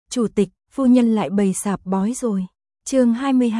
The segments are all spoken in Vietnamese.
Chủ tịch, phu nhân lại bày sạp bói rồi. Chương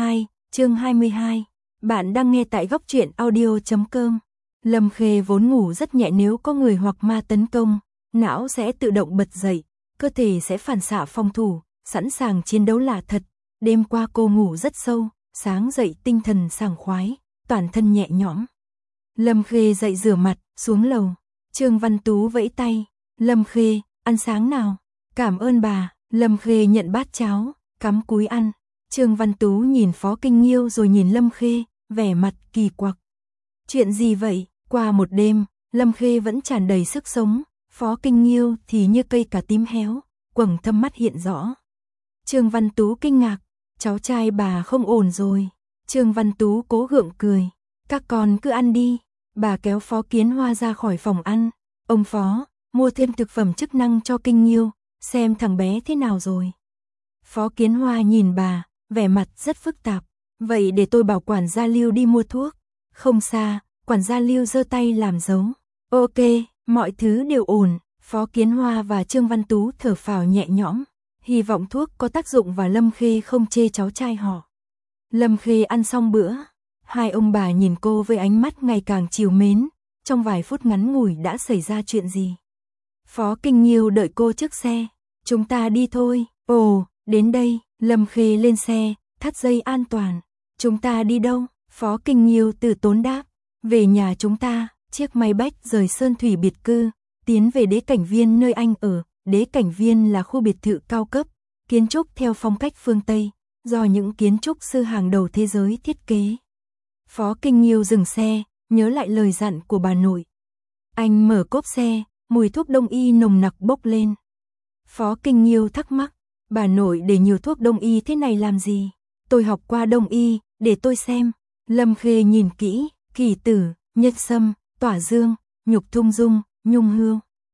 22. Bạn đang nghe tại góc truyện audio.com. Lâm Khê vốn ngủ rất nhẹ, nếu có người hoặc ma tấn công, não sẽ tự động bật dậy, cơ thể sẽ phản xạ phòng thủ, sẵn sàng chiến đấu là thật. Đêm qua cô ngủ rất sâu, sáng dậy tinh thần sảng khoái, toàn thân nhẹ nhõm. Lâm Khê dậy rửa mặt, xuống lầu. Trương Văn Tú vẫy tay, Lâm Khê, ăn sáng nào? Cảm ơn bà. Lâm Khê nhận bát cháo, cắm cúi ăn. Trương Văn Tú nhìn Phó Kinh Nghiêu rồi nhìn Lâm Khê, vẻ mặt kỳ quặc. Chuyện gì vậy? Qua một đêm, Lâm Khê vẫn tràn đầy sức sống, Phó Kinh Nghiêu thì như cây cà tím héo, quầng thâm mắt hiện rõ. Trương Văn Tú kinh ngạc, cháu trai bà không ổn rồi. Trương Văn Tú cố gượng cười, các con cứ ăn đi. Bà kéo Phó Kiến Hoa ra khỏi phòng ăn. Ông Phó, mua thêm thực phẩm chức năng cho Kinh Nghiêu, xem thằng bé thế nào rồi. Phó Kiến Hoa nhìn bà, vẻ mặt rất phức tạp. Vậy để tôi bảo quản gia Lưu đi mua thuốc. Không xa, quản gia Lưu giơ tay làm dấu. Ok, mọi thứ đều ổn. Phó Kiến Hoa và Trương Văn Tú thở phào nhẹ nhõm, hy vọng thuốc có tác dụng và Lâm Khê không chê cháu trai họ. Lâm Khê ăn xong bữa, hai ông bà nhìn cô với ánh mắt ngày càng trìu mến. Trong vài phút ngắn ngủi đã xảy ra chuyện gì? Phó Kinh Nghiêu đợi cô trước xe. Chúng ta đi thôi. Ồ, đến đây. Lâm Khê lên xe, thắt dây an toàn. Chúng ta đi đâu? Phó Kinh Nghiêu từ tốn đáp. Về nhà chúng ta. Chiếc máy bách rời Sơn Thủy biệt cư, tiến về Đế Cảnh Viên nơi anh ở. Đế Cảnh Viên là khu biệt thự cao cấp, kiến trúc theo phong cách phương Tây, do những kiến trúc sư hàng đầu thế giới thiết kế. Phó Kinh Nghiêu dừng xe, nhớ lại lời dặn của bà nội. Anh mở cốp xe, mùi thuốc đông y nồng nặc bốc lên. Phó Kinh Nghiêu thắc mắc, bà nội để nhiều thuốc đông y thế này làm gì? Tôi học qua đông y, để tôi xem. Lâm Khê nhìn kỹ, kỳ tử, nhất sâm, tỏa dương, nhục thung dung, nhung hương.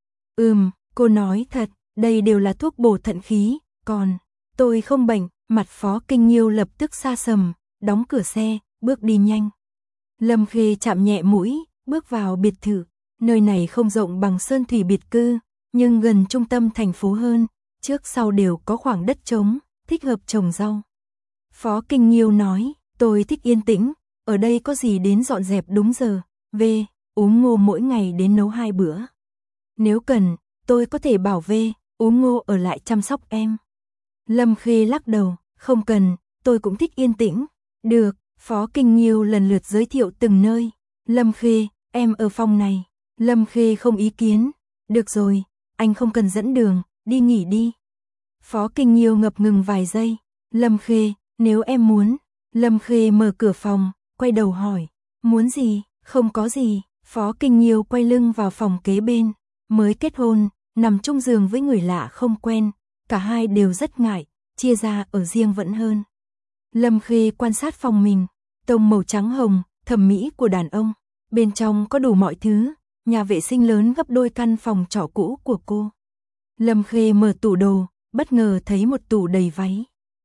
Cô nói thật, đây đều là thuốc bổ thận khí, còn tôi không bệnh. Mặt Phó Kinh Nghiêu lập tức xa sầm, đóng cửa xe, bước đi nhanh. Lâm Khê chạm nhẹ mũi, bước vào biệt thự. Nơi này không rộng bằng Sơn Thủy biệt cư, nhưng gần trung tâm thành phố hơn, trước sau đều có khoảng đất trống, thích hợp trồng rau. Phó Kinh Nghiêu nói, tôi thích yên tĩnh, ở đây có gì đến dọn dẹp đúng giờ, Úng Ngô mỗi ngày đến nấu 2 bữa. Nếu cần, tôi có thể bảo Úng Ngô ở lại chăm sóc em. Lâm Khê lắc đầu, không cần, tôi cũng thích yên tĩnh. Được, Phó Kinh Nghiêu lần lượt giới thiệu từng nơi. Lâm Khê, em ở phòng này. Lâm Khê không ý kiến. Được rồi, anh không cần dẫn đường, đi nghỉ đi. Phó Kinh Nghiêu ngập ngừng vài giây. Lâm Khê, nếu em muốn. Lâm Khê mở cửa phòng, quay đầu hỏi. Muốn gì? Không có gì. Phó Kinh Nghiêu quay lưng vào phòng kế bên. Mới kết hôn, nằm chung giường với người lạ không quen. Cả hai đều rất ngại, chia ra ở riêng vẫn hơn. Lâm Khê quan sát phòng mình. Tông màu trắng hồng, thẩm mỹ của đàn ông. Bên trong có đủ mọi thứ. Nhà vệ sinh lớn gấp đôi căn phòng trọ cũ của cô. Lâm Khê mở tủ đồ, bất ngờ thấy một tủ đầy váy.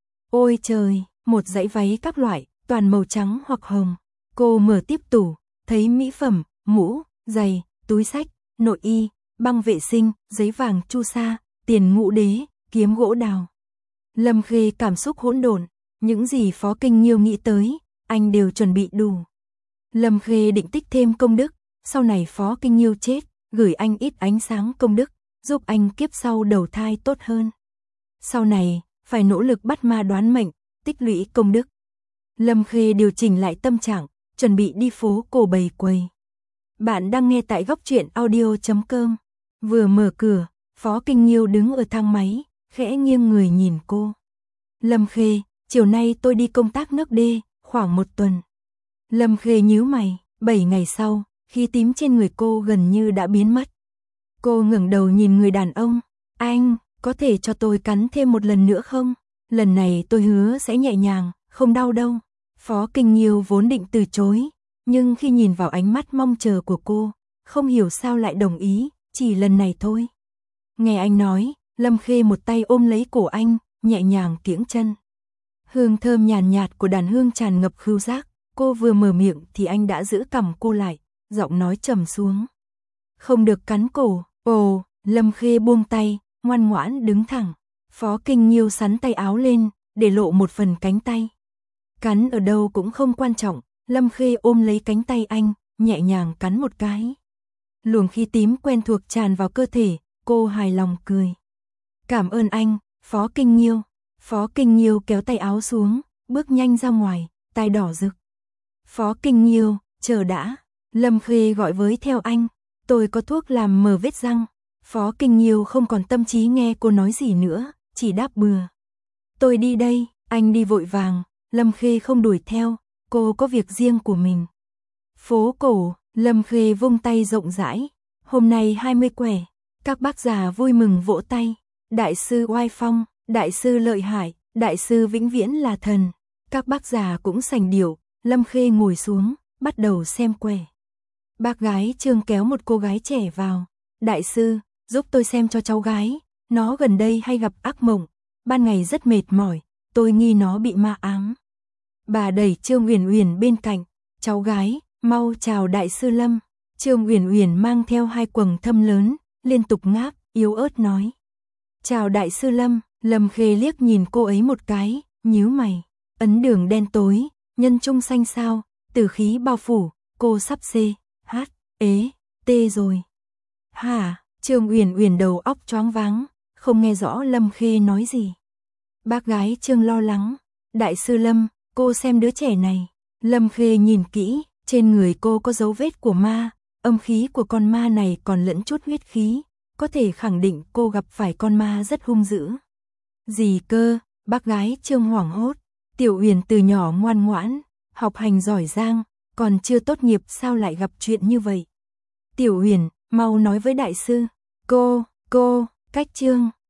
Ôi trời, một dãy váy các loại, toàn màu trắng hoặc hồng. Cô mở tiếp tủ, thấy mỹ phẩm, mũ, giày, túi xách, nội y, băng vệ sinh, giấy vàng chu sa, tiền ngũ đế, kiếm gỗ đào. Lâm Khê cảm xúc hỗn độn, những gì Phó Kinh Nghiêu nghĩ tới, anh đều chuẩn bị đủ. Lâm Khê định tích thêm công đức, sau này Phó Kinh Nghiêu chết, gửi anh ít ánh sáng công đức, giúp anh kiếp sau đầu thai tốt hơn. Sau này, phải nỗ lực bắt ma đoán mệnh, tích lũy công đức. Lâm Khê điều chỉnh lại tâm trạng, chuẩn bị đi phố cổ bày quầy. Bạn đang nghe tại góc truyện audio.com. Vừa mở cửa, Phó Kinh Nghiêu đứng ở thang máy, khẽ nghiêng người nhìn cô. Lâm Khê, chiều nay tôi đi công tác nước D, khoảng 1 tuần. Lâm Khê nhíu mày, 7 ngày sau, khí tím trên người cô gần như đã biến mất. Cô ngẩng đầu nhìn người đàn ông. Anh, có thể cho tôi cắn thêm một lần nữa không? Lần này tôi hứa sẽ nhẹ nhàng, không đau đâu. Phó Kinh Nghiêu vốn định từ chối, nhưng khi nhìn vào ánh mắt mong chờ của cô, không hiểu sao lại đồng ý, chỉ lần này thôi. Nghe anh nói, Lâm Khê một tay ôm lấy cổ anh, nhẹ nhàng kiễng chân. Hương thơm nhàn nhạt của đàn hương tràn ngập khứu giác, cô vừa mở miệng thì anh đã giữ cằm cô lại, giọng nói trầm xuống. Không được cắn cổ. Ồ, Lâm Khê buông tay, ngoan ngoãn đứng thẳng. Phó Kinh Nhiêu sắn tay áo lên, để lộ một phần cánh tay. Cắn ở đâu cũng không quan trọng, Lâm Khê ôm lấy cánh tay anh, nhẹ nhàng cắn một cái. Luồng khí tím quen thuộc tràn vào cơ thể, cô hài lòng cười. Cảm ơn anh, Phó Kinh Nhiêu. Phó Kinh Nhiêu kéo tay áo xuống, bước nhanh ra ngoài, tai đỏ rực. Phó Kinh Nhiêu, chờ đã. Lâm Khê gọi với theo anh, tôi có thuốc làm mờ vết răng. Phó Kinh Nhiêu không còn tâm trí nghe cô nói gì nữa, chỉ đáp bừa. Tôi đi đây, anh đi vội vàng. Lâm Khê không đuổi theo, cô có việc riêng của mình. Phố cổ, Lâm Khê vung tay rộng rãi. Hôm nay 20 quẻ, các bác già vui mừng vỗ tay. Đại sư oai phong, đại sư lợi hại, đại sư vĩnh viễn là thần. Các bác già cũng sành điệu. Lâm Khê ngồi xuống, bắt đầu xem quẻ. Bác gái Trương kéo một cô gái trẻ vào. Đại sư, giúp tôi xem cho cháu gái. Nó gần đây hay gặp ác mộng. Ban ngày rất mệt mỏi, tôi nghi nó bị ma ám. Bà đẩy Trương Uyển Uyển bên cạnh. Cháu gái, mau chào đại sư Lâm. Trương Uyển Uyển mang theo 2 quầng thâm lớn, liên tục ngáp, yếu ớt nói. Chào đại sư Lâm. Lâm Khê liếc nhìn cô ấy một cái, nhíu mày. Ấn đường đen tối, nhân trung xanh sao, tử khí bao phủ, cô sắp tê rồi. Hả? Trương Uyển Uyển đầu óc choáng váng, không nghe rõ Lâm Khê nói gì. Bác gái Trương lo lắng. Đại sư Lâm, cô xem đứa trẻ này. Lâm Khê nhìn kỹ, trên người cô có dấu vết của ma, âm khí của con ma này còn lẫn chút huyết khí, có thể khẳng định cô gặp phải con ma rất hung dữ. Gì cơ? Bác gái Trương hoảng hốt. Tiểu Uyển từ nhỏ ngoan ngoãn, học hành giỏi giang, còn chưa tốt nghiệp sao lại gặp chuyện như vậy? Tiểu Uyển, mau nói với đại sư. Cô, cách Trương.